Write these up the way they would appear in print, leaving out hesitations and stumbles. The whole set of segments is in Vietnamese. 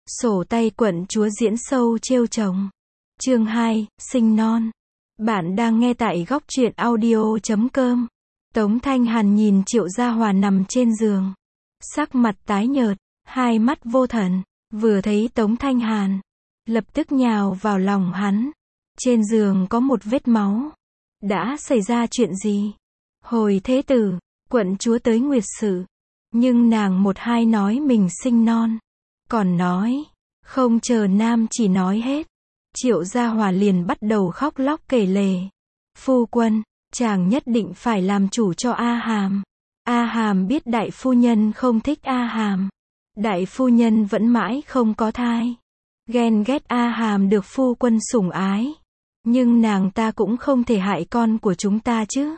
Sổ tay quận chúa diễn sâu trêu chồng. Chương 2, sinh non. Bạn đang nghe tại góc truyện audio.com. Tống Thanh Hàn nhìn Triệu Gia Hòa nằm trên giường. Sắc mặt tái nhợt, hai mắt vô thần. Vừa thấy Tống Thanh Hàn, lập tức nhào vào lòng hắn. Trên giường có một vết máu. Đã xảy ra chuyện gì? Hồi thế tử, quận chúa tới nguyệt sự. Nhưng nàng một hai nói mình sinh non. Còn nói, không chờ nam chỉ nói hết. Triệu Gia Hòa liền bắt đầu khóc lóc kể lể. Phu quân, chàng nhất định phải làm chủ cho A Hàm. A Hàm biết đại phu nhân không thích A Hàm. Đại phu nhân vẫn mãi không có thai. Ghen ghét A Hàm được phu quân sủng ái. Nhưng nàng ta cũng không thể hại con của chúng ta chứ.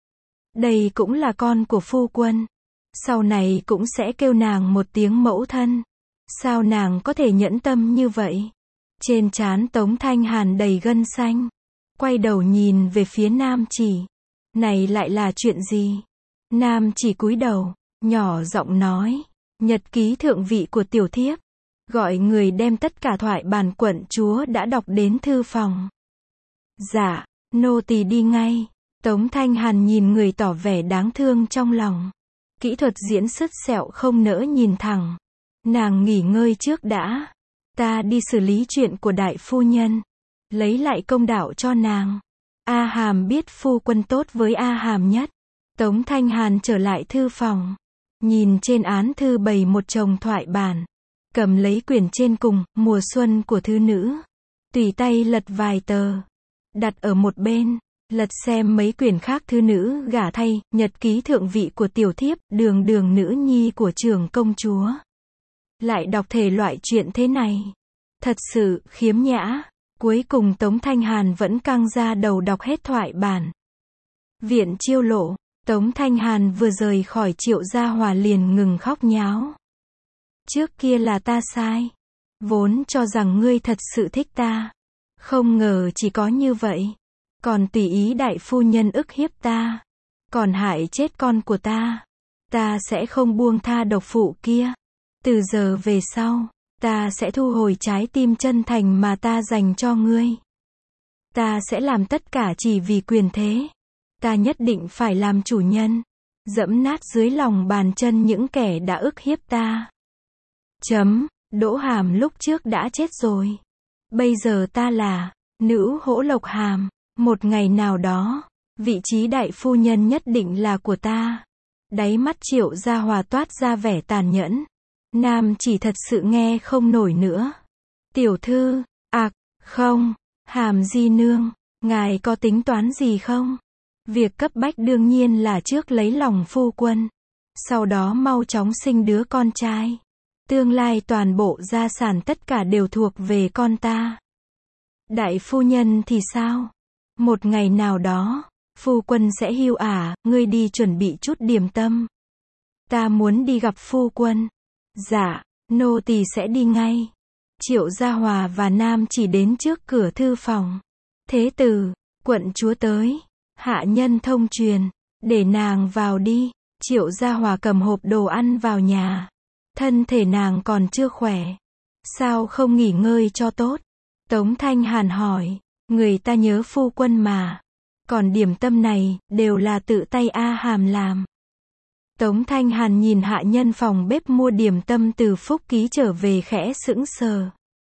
Đây cũng là con của phu quân. Sau này cũng sẽ kêu nàng một tiếng mẫu thân. Sao nàng có thể nhẫn tâm như vậy? Trên trán Tống Thanh Hàn đầy gân xanh. Quay đầu nhìn về phía Nam Chỉ. Này lại là chuyện gì? Nam Chỉ cúi đầu, nhỏ giọng nói. Nhật ký thượng vị của tiểu thiếp. Gọi người đem tất cả thoại bản quận chúa đã đọc đến thư phòng. Dạ, nô tỳ đi ngay. Tống Thanh Hàn nhìn người tỏ vẻ đáng thương trong lòng. Kỹ thuật diễn sứt sẹo không nỡ nhìn thẳng. Nàng nghỉ ngơi trước đã. Ta đi xử lý chuyện của đại phu nhân. Lấy lại công đạo cho nàng. A Hàm biết phu quân tốt với A Hàm nhất. Tống Thanh Hàn trở lại thư phòng. Nhìn trên án thư bày một chồng thoại bản. Cầm lấy quyển trên cùng, mùa xuân của thư nữ. Tùy tay lật vài tờ. Đặt ở một bên. Lật xem mấy quyển khác thư nữ gả thay, nhật ký thượng vị của tiểu thiếp, đường đường nữ nhi của trưởng công chúa. Lại đọc thể loại chuyện thế này. Thật sự, khiếm nhã. Cuối cùng Tống Thanh Hàn vẫn căng ra đầu đọc hết thoại bản. Viện Chiêu Lộ, Tống Thanh Hàn vừa rời khỏi Triệu Gia Hòa liền ngừng khóc nháo. Trước kia là ta sai. Vốn cho rằng ngươi thật sự thích ta. Không ngờ chỉ có như vậy. Còn tùy ý đại phu nhân ức hiếp ta. Còn hại chết con của ta. Ta sẽ không buông tha độc phụ kia. Từ giờ về sau, ta sẽ thu hồi trái tim chân thành mà ta dành cho ngươi. Ta sẽ làm tất cả chỉ vì quyền thế. Ta nhất định phải làm chủ nhân. Dẫm nát dưới lòng bàn chân những kẻ đã ức hiếp ta. Đỗ Hàm lúc trước đã chết rồi. Bây giờ ta là nữ hỗ Lộc Hàm. Một ngày nào đó, vị trí đại phu nhân nhất định là của ta. Đáy mắt Triệu Gia Hòa toát ra vẻ tàn nhẫn. Nam chỉ thật sự nghe không nổi nữa. Tiểu thư, không, Hàm di nương, ngài có tính toán gì không? Việc cấp bách đương nhiên là trước lấy lòng phu quân. Sau đó mau chóng sinh đứa con trai. Tương lai toàn bộ gia sản tất cả đều thuộc về con ta. Đại phu nhân thì sao? Một ngày nào đó, phu quân sẽ hưu ngươi đi chuẩn bị chút điểm tâm. Ta muốn đi gặp phu quân. Dạ, nô tỳ sẽ đi ngay. Triệu Gia Hòa và Nam chỉ đến trước cửa thư phòng. Thế tử, quận chúa tới. Hạ nhân thông truyền. Để nàng vào đi. Triệu Gia Hòa cầm hộp đồ ăn vào nhà. Thân thể nàng còn chưa khỏe. Sao không nghỉ ngơi cho tốt? Tống Thanh Hàn hỏi. Người ta nhớ phu quân mà. Còn điểm tâm này, đều là tự tay A Hàm làm. Tống Thanh Hàn nhìn hạ nhân phòng bếp mua điểm tâm từ Phúc Ký trở về khẽ sững sờ.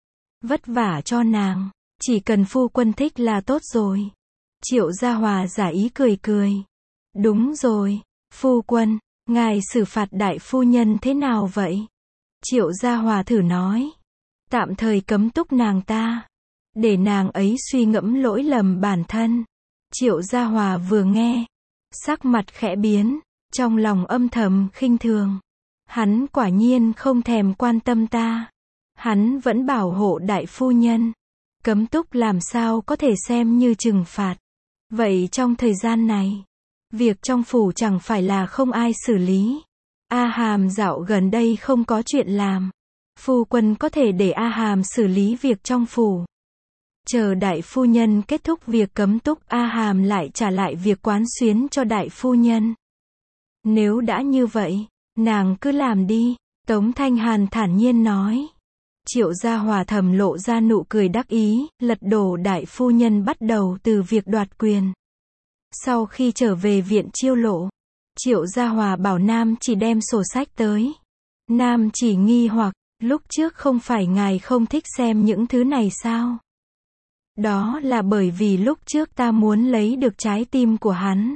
Vất vả cho nàng. Chỉ cần phu quân thích là tốt rồi. Triệu Gia Hòa giả ý cười cười. Đúng rồi. Phu quân, ngài xử phạt đại phu nhân thế nào vậy? Triệu Gia Hòa thử nói. Tạm thời cấm túc nàng ta. Để nàng ấy suy ngẫm lỗi lầm bản thân. Triệu Gia Hòa vừa nghe. Sắc mặt khẽ biến. Trong lòng âm thầm khinh thường. Hắn quả nhiên không thèm quan tâm ta. Hắn vẫn bảo hộ đại phu nhân. Cấm túc làm sao có thể xem như trừng phạt. Vậy trong thời gian này, việc trong phủ chẳng phải là không ai xử lý. A Hàm dạo gần đây không có chuyện làm. Phu quân có thể để A Hàm xử lý việc trong phủ. Chờ đại phu nhân kết thúc việc cấm túc, A Hàm lại trả lại việc quán xuyến cho đại phu nhân. Nếu đã như vậy, nàng cứ làm đi. Tống Thanh Hàn thản nhiên nói. Triệu Gia Hòa thầm lộ ra nụ cười đắc ý, lật đổ đại phu nhân bắt đầu từ việc đoạt quyền. Sau khi trở về viện Chiêu Lộ, Triệu Gia Hòa bảo Nam Chỉ đem sổ sách tới. Nam Chỉ nghi hoặc, lúc trước không phải ngài không thích xem những thứ này sao? Đó là bởi vì lúc trước ta muốn lấy được trái tim của hắn.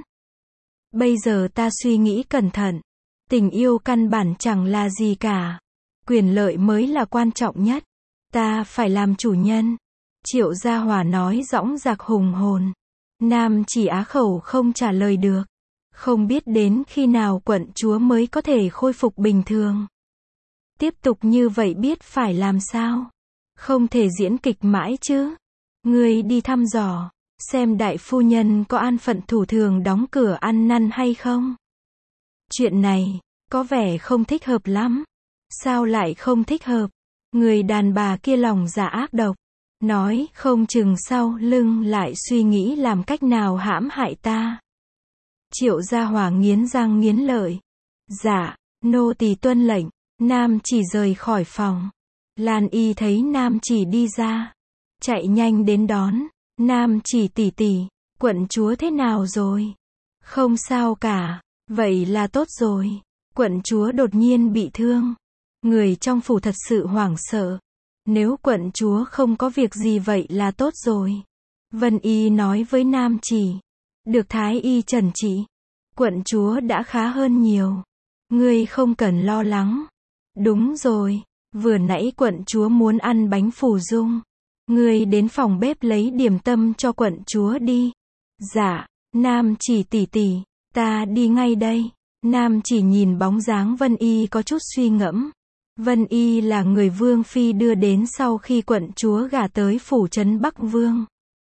Bây giờ ta suy nghĩ cẩn thận. Tình yêu căn bản chẳng là gì cả. Quyền lợi mới là quan trọng nhất. Ta phải làm chủ nhân. Triệu Gia Hòa nói dõng dạc hùng hồn. Nam Chỉ á khẩu không trả lời được. Không biết đến khi nào quận chúa mới có thể khôi phục bình thường. Tiếp tục như vậy biết phải làm sao? Không thể diễn kịch mãi chứ. Ngươi đi thăm dò, xem đại phu nhân có an phận thủ thường đóng cửa ăn năn hay không? Chuyện này, có vẻ không thích hợp lắm. Sao lại không thích hợp? Người đàn bà kia lòng dạ ác độc. Nói không chừng sau lưng lại suy nghĩ làm cách nào hãm hại ta. Triệu Gia Hòa nghiến răng nghiến lợi. Dạ, nô tỳ tuân lệnh. Nam Chỉ rời khỏi phòng. Lan Y thấy Nam Chỉ đi ra, chạy nhanh đến đón. Nam Chỉ tỷ tỷ, quận chúa thế nào rồi? Không sao cả, vậy là tốt rồi. Quận chúa đột nhiên bị thương. Người trong phủ thật sự hoảng sợ. Nếu quận chúa không có việc gì vậy là tốt rồi. Vân Y nói với Nam Chỉ. Được Thái Y trần trị. Quận chúa đã khá hơn nhiều. Ngươi không cần lo lắng. Đúng rồi, vừa nãy quận chúa muốn ăn bánh phù dung. Ngươi đến phòng bếp lấy điểm tâm cho quận chúa đi. Dạ, Nam Chỉ tỷ tỷ, ta đi ngay đây. Nam Chỉ nhìn bóng dáng Vân Y có chút suy ngẫm. Vân Y là người Vương Phi đưa đến sau khi quận chúa gả tới phủ trấn Bắc Vương.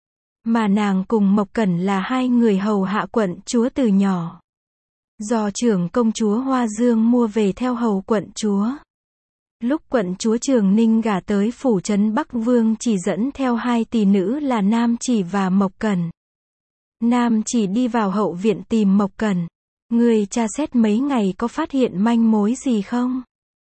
Mà nàng cùng Mộc Cẩn là hai người hầu hạ quận chúa từ nhỏ. Do trưởng công chúa Hoa Dương mua về theo hầu quận chúa. Lúc quận chúa Trường Ninh gả tới phủ trấn Bắc Vương chỉ dẫn theo hai tỷ nữ là Nam Chỉ và Mộc Cẩn. Nam Chỉ đi vào hậu viện tìm Mộc Cẩn. Người tra xét mấy ngày có phát hiện manh mối gì không?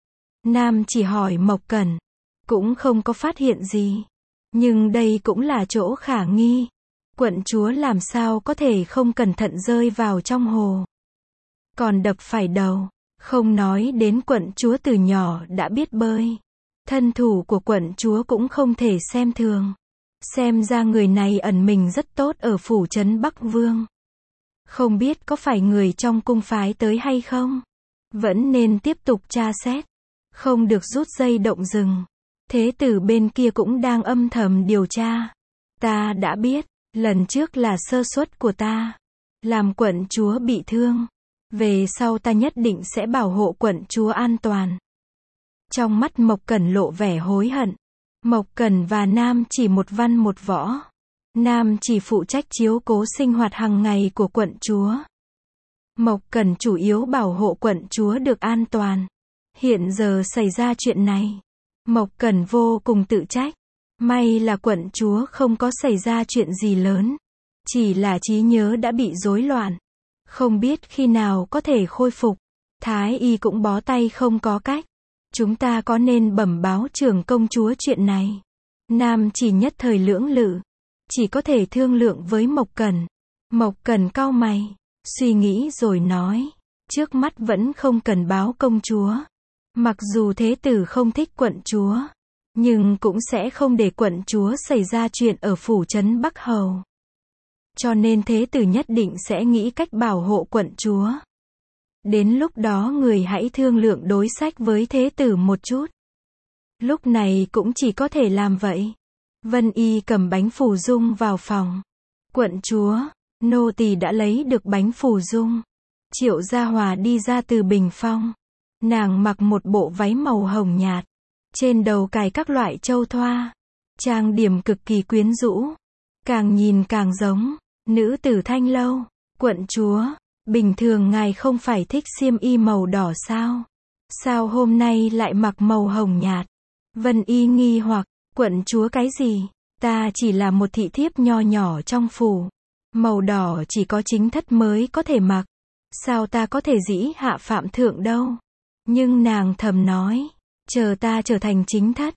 Nam Chỉ hỏi Mộc Cẩn. Cũng không có phát hiện gì. Nhưng đây cũng là chỗ khả nghi. Quận chúa làm sao có thể không cẩn thận rơi vào trong hồ. Còn đập phải đầu. Không nói đến quận chúa từ nhỏ đã biết bơi. Thân thủ của quận chúa cũng không thể xem thường. Xem ra người này ẩn mình rất tốt ở phủ trấn Bắc Vương. Không biết có phải người trong cung phái tới hay không? Vẫn nên tiếp tục tra xét. Không được rút dây động rừng. Thế tử bên kia cũng đang âm thầm điều tra. Ta đã biết, lần trước là sơ suất của ta. Làm quận chúa bị thương. Về sau ta nhất định sẽ bảo hộ quận chúa an toàn. Trong mắt Mộc Cẩn lộ vẻ hối hận. Mộc Cẩn và Nam Chỉ một văn một võ. Nam Chỉ phụ trách chiếu cố sinh hoạt hàng ngày của quận chúa. Mộc Cẩn chủ yếu bảo hộ quận chúa được an toàn. Hiện giờ xảy ra chuyện này. Mộc Cẩn vô cùng tự trách. May là quận chúa không có xảy ra chuyện gì lớn. Chỉ là trí nhớ đã bị rối loạn. Không biết khi nào có thể khôi phục. Thái Y cũng bó tay không có cách. Chúng ta có nên bẩm báo trưởng công chúa chuyện này? Nam Chỉ nhất thời lưỡng lự. Chỉ có thể thương lượng với Mộc Cẩn. Mộc Cẩn cau mày. Suy nghĩ rồi nói. Trước mắt vẫn không cần báo công chúa. Mặc dù thế tử không thích quận chúa. Nhưng cũng sẽ không để quận chúa xảy ra chuyện ở phủ trấn Bắc Hầu. Cho nên thế tử nhất định sẽ nghĩ cách bảo hộ quận chúa. Đến lúc đó người hãy thương lượng đối sách với thế tử một chút. Lúc này cũng chỉ có thể làm vậy. Vân Y cầm bánh phù dung vào phòng. Quận chúa, nô tỳ đã lấy được bánh phù dung. Triệu Gia Hòa đi ra từ bình phong. Nàng mặc một bộ váy màu hồng nhạt. Trên đầu cài các loại châu thoa. Trang điểm cực kỳ quyến rũ. Càng nhìn càng giống nữ tử Thanh Lâu. Quận chúa, bình thường ngài không phải thích xiêm y màu đỏ sao? Sao hôm nay lại mặc màu hồng nhạt? Vân Y nghi hoặc, quận chúa cái gì? Ta chỉ là một thị thiếp nho nhỏ trong phủ. Màu đỏ chỉ có chính thất mới có thể mặc. Sao ta có thể dĩ hạ phạm thượng đâu? Nhưng nàng thầm nói, chờ ta trở thành chính thất,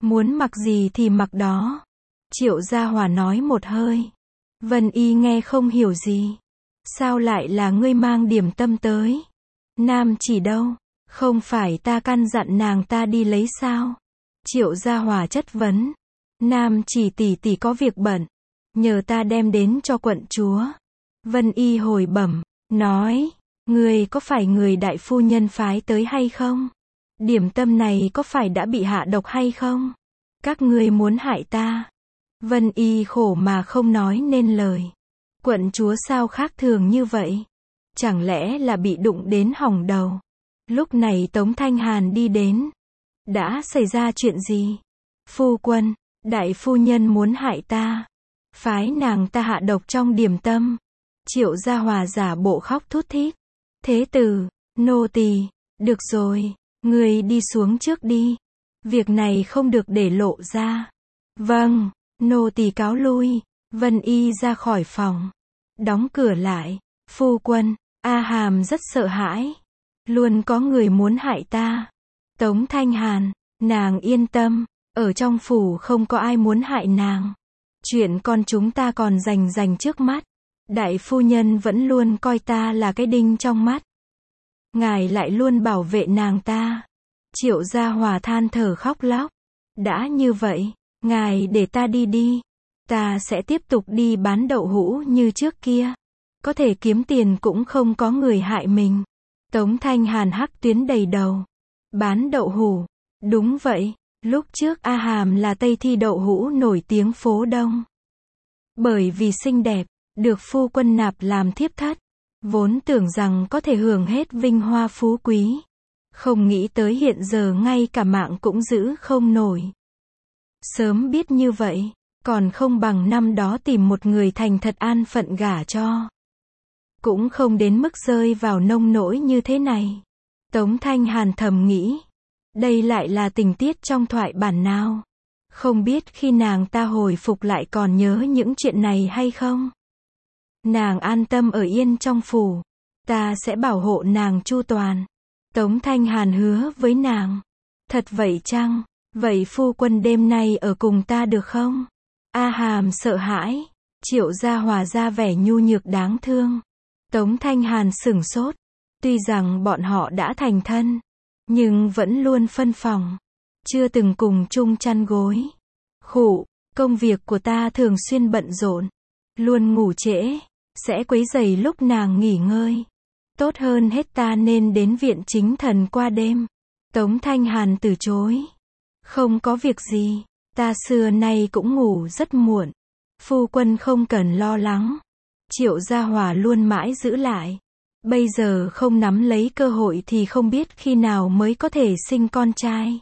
Muốn mặc gì thì mặc đó. Triệu Gia Hòa nói một hơi. Vân Y nghe không hiểu gì. Sao lại là ngươi mang điểm tâm tới? Nam Chỉ đâu? Không phải ta căn dặn nàng ta đi lấy sao? Triệu Gia Hòa chất vấn. Nam Chỉ tỷ tỷ có việc bận, nhờ ta đem đến cho quận chúa. Vân Y hồi bẩm, nói, người có phải người đại phu nhân phái tới hay không? Điểm tâm này có phải đã bị hạ độc hay không? Các ngươi muốn hại ta. Vân Y khổ mà không nói nên lời. Quận chúa sao khác thường như vậy? Chẳng lẽ là bị đụng đến hỏng đầu? Lúc này Tống Thanh Hàn đi đến. Đã xảy ra chuyện gì? Phu quân, đại phu nhân muốn hại ta. Phái nàng ta hạ độc trong điểm tâm. Triệu Gia Hòa giả bộ khóc thút thít. Thế tử, nô tỳ, được rồi, người đi xuống trước đi. Việc này không được để lộ ra. Vâng, nô tỳ cáo lui. Vân Y ra khỏi phòng. Đóng cửa lại. Phu quân, A Hàm rất sợ hãi. Luôn có người muốn hại ta. Tống Thanh Hàn, nàng yên tâm. Ở trong phủ không có ai muốn hại nàng. Chuyện con chúng ta còn rành trước mắt. Đại phu nhân vẫn luôn coi ta là cái đinh trong mắt. Ngài lại luôn bảo vệ nàng ta. Triệu Gia Hòa than thở khóc lóc. Đã như vậy, ngài để ta đi đi. Ta sẽ tiếp tục đi bán đậu hũ như trước kia. Có thể kiếm tiền cũng không có người hại mình. Tống Thanh Hàn hắc tuyến đầy đầu. Bán đậu hũ. Đúng vậy, lúc trước A Hàm là Tây Thi đậu hũ nổi tiếng phố Đông. Bởi vì xinh đẹp, được phu quân nạp làm thiếp thất. Vốn tưởng rằng có thể hưởng hết vinh hoa phú quý. Không nghĩ tới hiện giờ ngay cả mạng cũng giữ không nổi. Sớm biết như vậy, còn không bằng năm đó tìm một người thành thật an phận gả cho. Cũng không đến mức rơi vào nông nỗi như thế này. Tống Thanh Hàn thầm nghĩ. Đây lại là tình tiết trong thoại bản nào? Không biết khi nàng ta hồi phục lại còn nhớ những chuyện này hay không? Nàng an tâm ở yên trong phủ. Ta sẽ bảo hộ nàng chu toàn. Tống Thanh Hàn hứa với nàng. Thật vậy chăng? Vậy phu quân đêm nay ở cùng ta được không? A Hàm sợ hãi. Triệu Gia Hòa ra vẻ nhu nhược đáng thương. Tống Thanh Hàn sửng sốt. Tuy rằng bọn họ đã thành thân, nhưng vẫn luôn phân phòng. Chưa từng cùng chung chăn gối. Khụ, công việc của ta thường xuyên bận rộn. Luôn ngủ trễ. Sẽ quấy rầy lúc nàng nghỉ ngơi. Tốt hơn hết ta nên đến viện chính thần qua đêm. Tống Thanh Hàn từ chối. Không có việc gì. Ta xưa nay cũng ngủ rất muộn. Phu quân không cần lo lắng. Triệu Gia Hòa luôn mãi giữ lại. Bây giờ không nắm lấy cơ hội thì không biết khi nào mới có thể sinh con trai.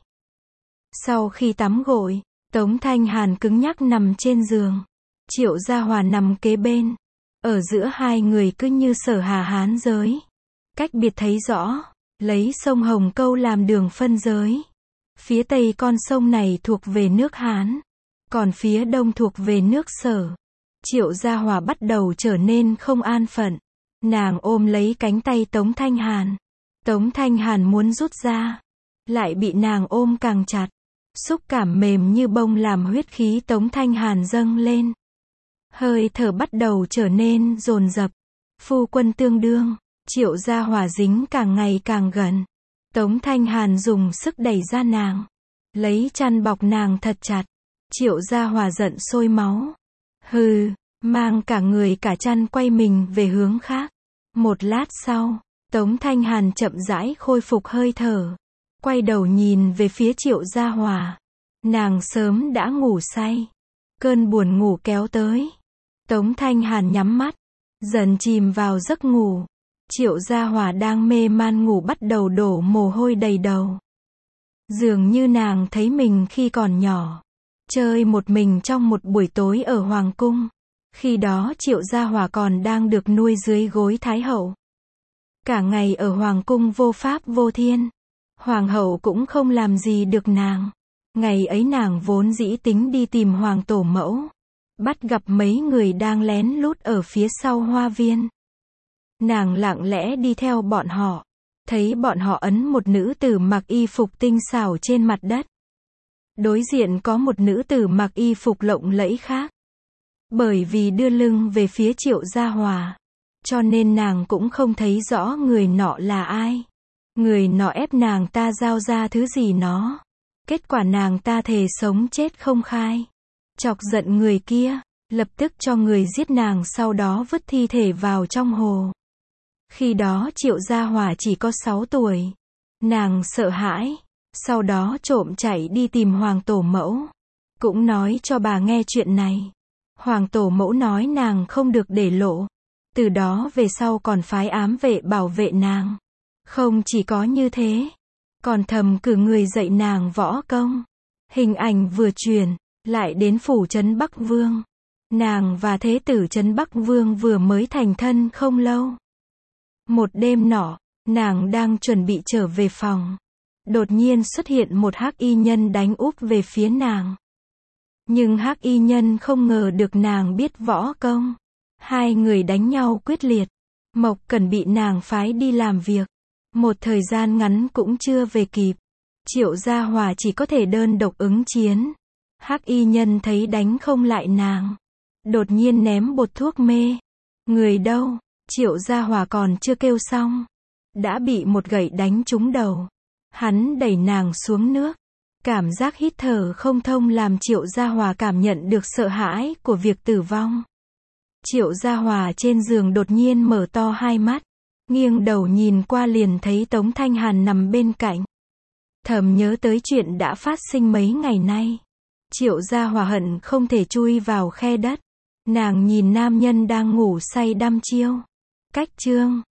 Sau khi tắm gội, Tống Thanh Hàn cứng nhắc nằm trên giường. Triệu Gia Hòa nằm kế bên. Ở giữa hai người cứ như Sở Hà Hán giới. Cách biệt thấy rõ. Lấy sông Hồng Câu làm đường phân giới. Phía tây con sông này thuộc về nước Hán. Còn phía đông thuộc về nước Sở. Triệu Gia Hòa bắt đầu trở nên không an phận. Nàng ôm lấy cánh tay Tống Thanh Hàn. Tống Thanh Hàn muốn rút ra. Lại bị nàng ôm càng chặt. Xúc cảm mềm như bông làm huyết khí Tống Thanh Hàn dâng lên. Hơi thở bắt đầu trở nên dồn dập. Phu quân tương đương. Triệu Gia Hòa dính càng ngày càng gần. Tống Thanh Hàn dùng sức đẩy ra nàng. Lấy chăn bọc nàng thật chặt. Triệu Gia Hòa giận sôi máu. Hừ, mang cả người cả chăn quay mình về hướng khác. Một lát sau, Tống Thanh Hàn chậm rãi khôi phục hơi thở. Quay đầu nhìn về phía Triệu Gia Hòa. Nàng sớm đã ngủ say. Cơn buồn ngủ kéo tới. Tống Thanh Hàn nhắm mắt. Dần chìm vào giấc ngủ. Triệu Gia Hòa đang mê man ngủ bắt đầu đổ mồ hôi đầy đầu. Dường như nàng thấy mình khi còn nhỏ. Chơi một mình trong một buổi tối ở Hoàng Cung. Khi đó Triệu Gia Hòa còn đang được nuôi dưới gối Thái Hậu. Cả ngày ở Hoàng Cung vô pháp vô thiên. Hoàng hậu cũng không làm gì được nàng. Ngày ấy nàng vốn dĩ tính đi tìm Hoàng tổ mẫu. Bắt gặp mấy người đang lén lút ở phía sau hoa viên. Nàng lặng lẽ đi theo bọn họ. Thấy bọn họ ấn một nữ tử mặc y phục tinh xảo trên mặt đất. Đối diện có một nữ tử mặc y phục lộng lẫy khác. Bởi vì đưa lưng về phía Triệu Gia Hòa, cho nên nàng cũng không thấy rõ người nọ là ai. Người nọ ép nàng ta giao ra thứ gì nó. Kết quả nàng ta thề sống chết không khai. Chọc giận người kia, lập tức cho người giết nàng, sau đó vứt thi thể vào trong hồ. Khi đó Triệu Gia Hòa chỉ có 6 tuổi. Nàng sợ hãi, sau đó trộm chạy đi tìm Hoàng Tổ Mẫu. Cũng nói cho bà nghe chuyện này. Hoàng Tổ Mẫu nói nàng không được để lộ. Từ đó về sau còn phái ám vệ bảo vệ nàng. Không chỉ có như thế, còn thầm cử người dạy nàng võ công. Hình ảnh vừa truyền, lại đến phủ trấn Bắc Vương. Nàng và thế tử trấn Bắc Vương vừa mới thành thân không lâu. Một đêm nọ, nàng đang chuẩn bị trở về phòng. Đột nhiên xuất hiện một hắc y nhân đánh úp về phía nàng. Nhưng hắc y nhân không ngờ được nàng biết võ công. Hai người đánh nhau quyết liệt. Mộc Cẩn bị nàng phái đi làm việc. Một thời gian ngắn cũng chưa về kịp. Triệu Gia Hòa chỉ có thể đơn độc ứng chiến. Hắc y nhân thấy đánh không lại nàng, đột nhiên ném bột thuốc mê. Người đâu? Triệu Gia Hòa còn chưa kêu xong, đã bị một gậy đánh trúng đầu. Hắn đẩy nàng xuống nước. Cảm giác hít thở không thông làm Triệu Gia Hòa cảm nhận được sợ hãi của việc tử vong. Triệu Gia Hòa trên giường đột nhiên mở to hai mắt, nghiêng đầu nhìn qua liền thấy Tống Thanh Hàn nằm bên cạnh. Thầm nhớ tới chuyện đã phát sinh mấy ngày nay. Triệu Gia Hòa hận không thể chui vào khe đất. Nàng nhìn nam nhân đang ngủ say đăm chiêu. Cách chương